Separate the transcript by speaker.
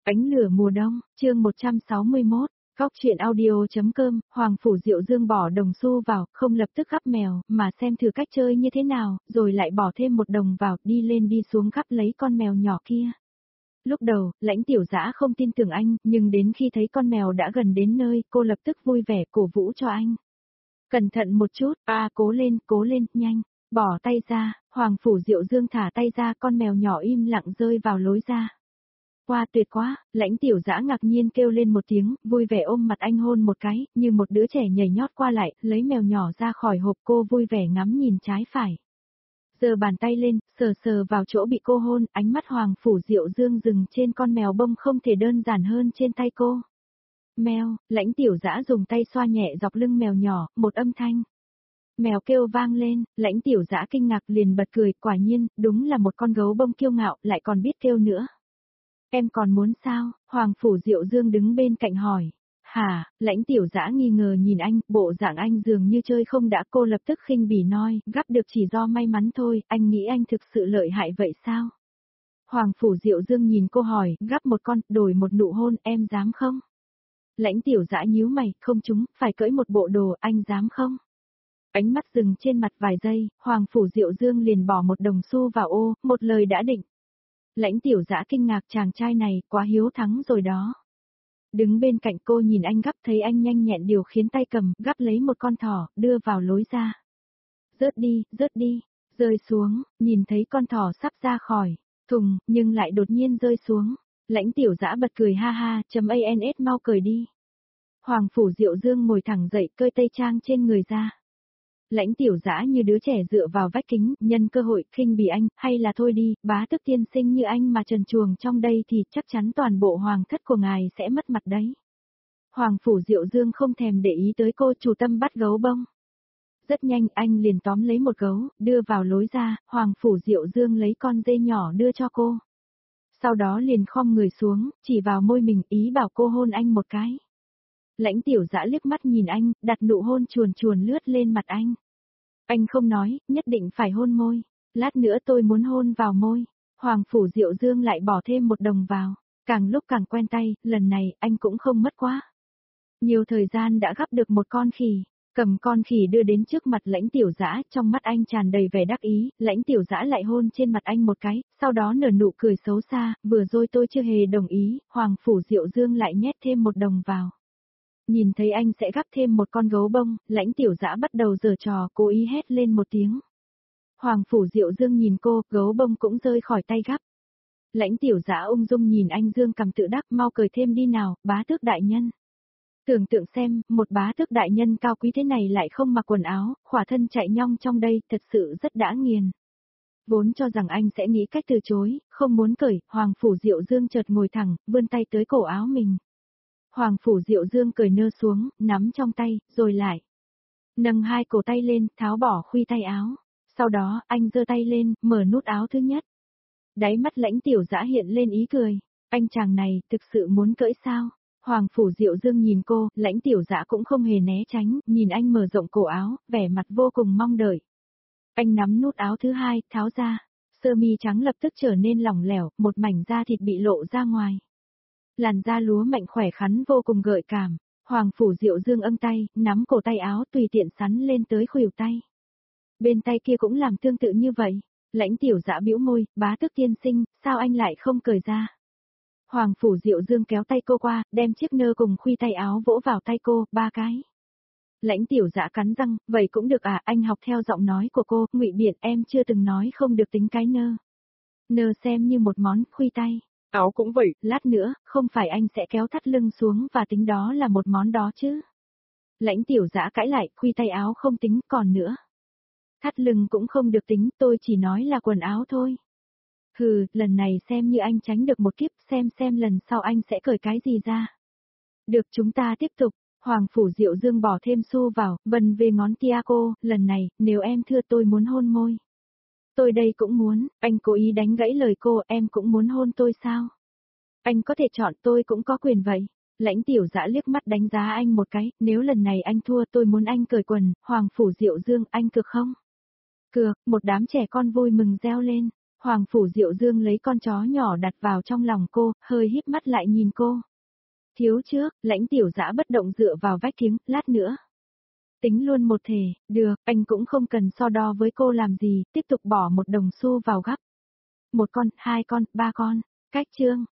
Speaker 1: Ánh lửa mùa đông, chương 161, Góc truyện audio.com, Hoàng Phủ Diệu Dương bỏ đồng xu vào, không lập tức gắp mèo, mà xem thử cách chơi như thế nào, rồi lại bỏ thêm một đồng vào, đi lên đi xuống gắp lấy con mèo nhỏ kia. Lúc đầu, Lãnh Tiểu Dã không tin tưởng anh, nhưng đến khi thấy con mèo đã gần đến nơi, cô lập tức vui vẻ cổ vũ cho anh. Cẩn thận một chút, cố lên, nhanh, bỏ tay ra, Hoàng Phủ Diệu Dương thả tay ra, con mèo nhỏ im lặng rơi vào lối ra. Wow, tuyệt quá, Lãnh Tiểu Dã ngạc nhiên kêu lên một tiếng, vui vẻ ôm mặt anh hôn một cái, như một đứa trẻ nhảy nhót qua lại, lấy mèo nhỏ ra khỏi hộp, cô vui vẻ ngắm nhìn trái phải. Giơ bàn tay lên, sờ sờ vào chỗ bị cô hôn, ánh mắt Hoàng Phủ Diệu Dương dừng trên con mèo bông không thể đơn giản hơn trên tay cô. Mèo, Lãnh Tiểu Dã dùng tay xoa nhẹ dọc lưng mèo nhỏ, một âm thanh. Mèo kêu vang lên, Lãnh Tiểu Dã kinh ngạc liền bật cười, quả nhiên, đúng là một con gấu bông kiêu ngạo, lại còn biết kêu nữa. Em còn muốn sao? Hoàng Phủ Diệu Dương đứng bên cạnh hỏi. Hả? Lãnh Tiểu Dã nghi ngờ nhìn anh, bộ dạng anh dường như chơi không đã, cô lập tức khinh bỉ nói, gắp được chỉ do may mắn thôi, anh nghĩ anh thực sự lợi hại vậy sao? Hoàng Phủ Diệu Dương nhìn cô hỏi, gắp một con, đổi một nụ hôn, em dám không? Lãnh Tiểu Dã nhíu mày, không chúng, phải cởi một bộ đồ, anh dám không? Ánh mắt dừng trên mặt vài giây, Hoàng Phủ Diệu Dương liền bỏ một đồng xu vào ô, một lời đã định. Lãnh Tiểu Dã kinh ngạc, chàng trai này, quá hiếu thắng rồi đó. Đứng bên cạnh cô nhìn anh gắp, thấy anh nhanh nhẹn điều khiến tay cầm, gắp lấy một con thỏ, đưa vào lối ra. Rớt đi, rơi xuống, nhìn thấy con thỏ sắp ra khỏi thùng, nhưng lại đột nhiên rơi xuống. Lãnh Tiểu Dã bật cười ha ha, ans mau cởi đi. Hoàng Phủ Diệu Dương ngồi thẳng dậy, cởi tây trang trên người ra. Lãnh Tiểu Dã như đứa trẻ dựa vào vách kính, nhân cơ hội khinh bỉ anh, hay là thôi đi, bá tước tiên sinh như anh mà trần truồng trong đây thì chắc chắn toàn bộ hoàng thất của ngài sẽ mất mặt đấy. Hoàng Phủ Diệu Dương không thèm để ý tới cô, chủ tâm bắt gấu bông. Rất nhanh anh liền tóm lấy một gấu, đưa vào lối ra, Hoàng Phủ Diệu Dương lấy con dê nhỏ đưa cho cô. Sau đó liền khom người xuống, chỉ vào môi mình, ý bảo cô hôn anh một cái. Lãnh Tiểu Dã liếc mắt nhìn anh, đặt nụ hôn chuồn chuồn lướt lên mặt anh. Anh không nói, nhất định phải hôn môi. Lát nữa tôi muốn hôn vào môi. Hoàng Phủ Diệu Dương lại bỏ thêm một đồng vào. Càng lúc càng quen tay, lần này anh cũng không mất quá. Nhiều thời gian đã gắp được một con khỉ. Cầm con khỉ đưa đến trước mặt Lãnh Tiểu Dã, trong mắt anh tràn đầy vẻ đắc ý, Lãnh Tiểu Dã lại hôn trên mặt anh một cái, sau đó nở nụ cười xấu xa, vừa rồi tôi chưa hề đồng ý, Hoàng Phủ Diệu Dương lại nhét thêm một đồng vào. Nhìn thấy anh sẽ gắp thêm một con gấu bông, Lãnh Tiểu Dã bắt đầu giở trò, cố ý hét lên một tiếng. Hoàng Phủ Diệu Dương nhìn cô, gấu bông cũng rơi khỏi tay gắp. Lãnh Tiểu Dã ung dung nhìn anh Dương cầm tự đắc, mau cởi thêm đi nào, bá tước đại nhân. Tưởng tượng xem, một bá tước đại nhân cao quý thế này lại không mặc quần áo, khỏa thân chạy nhong trong đây, thật sự rất đã nghiền. Vốn cho rằng anh sẽ nghĩ cách từ chối, không muốn cởi, Hoàng Phủ Diệu Dương chợt ngồi thẳng, vươn tay tới cổ áo mình. Hoàng Phủ Diệu Dương cởi nơ xuống, nắm trong tay, rồi lại. Nâng hai cổ tay lên, tháo bỏ khuy tay áo. Sau đó, anh giơ tay lên, mở nút áo thứ nhất. Đáy mắt Lãnh Tiểu Dã hiện lên ý cười. Anh chàng này, thực sự muốn cởi sao? Hoàng Phủ Diệu Dương nhìn cô, Lãnh Tiểu Dã cũng không hề né tránh, nhìn anh mở rộng cổ áo, vẻ mặt vô cùng mong đợi. Anh nắm nút áo thứ hai, tháo ra. Sơ mi trắng lập tức trở nên lỏng lẻo, một mảnh da thịt bị lộ ra ngoài. Làn da lúa mạnh khỏe khắn vô cùng gợi cảm. Hoàng Phủ Diệu Dương âng tay, nắm cổ tay áo tùy tiện sắn lên tới khuỷu tay. Bên tay kia cũng làm tương tự như vậy. Lãnh Tiểu Dã bĩu môi, bá tước tiên sinh, sao anh lại không cởi ra? Hoàng Phủ Diệu Dương kéo tay cô qua, đem chiếc nơ cùng khuy tay áo vỗ vào tay cô, 3 cái. Lãnh Tiểu Dã cắn răng, vậy cũng được à, anh học theo giọng nói của cô, ngụy biện, em chưa từng nói không được tính cái nơ. Nơ xem như một món, khuy tay. Áo cũng vậy, lát nữa, không phải anh sẽ kéo thắt lưng xuống và tính đó là một món đó chứ. Lãnh Tiểu Dã cãi lại, khuy tay áo không tính, còn nữa. Thắt lưng cũng không được tính, tôi chỉ nói là quần áo thôi. Hừ, lần này xem như anh tránh được một kiếp, xem lần sau anh sẽ cởi cái gì ra. Được, chúng ta tiếp tục. Hoàng Phủ Diệu Dương bỏ thêm xu vào, vần về ngón tia cô, lần này, nếu em thưa tôi muốn hôn môi. Tôi đây cũng muốn, anh cố ý đánh gãy lời cô, em cũng muốn hôn tôi sao? Anh có thể chọn, tôi cũng có quyền vậy. Lãnh Tiểu Dã liếc mắt đánh giá anh một cái, nếu lần này anh thua tôi muốn anh cởi quần, Hoàng Phủ Diệu Dương, anh cược không? Cược, một đám trẻ con vui mừng reo lên. Hoàng Phủ Diệu Dương lấy con chó nhỏ đặt vào trong lòng cô, hơi híp mắt lại nhìn cô. Thiếu trước, Lãnh Tiểu Dã bất động dựa vào vách kiếng, lát nữa. Tính luôn một thể, được, anh cũng không cần so đo với cô làm gì, tiếp tục bỏ một đồng xu vào gắp. Một con, hai con, ba con, cách chương.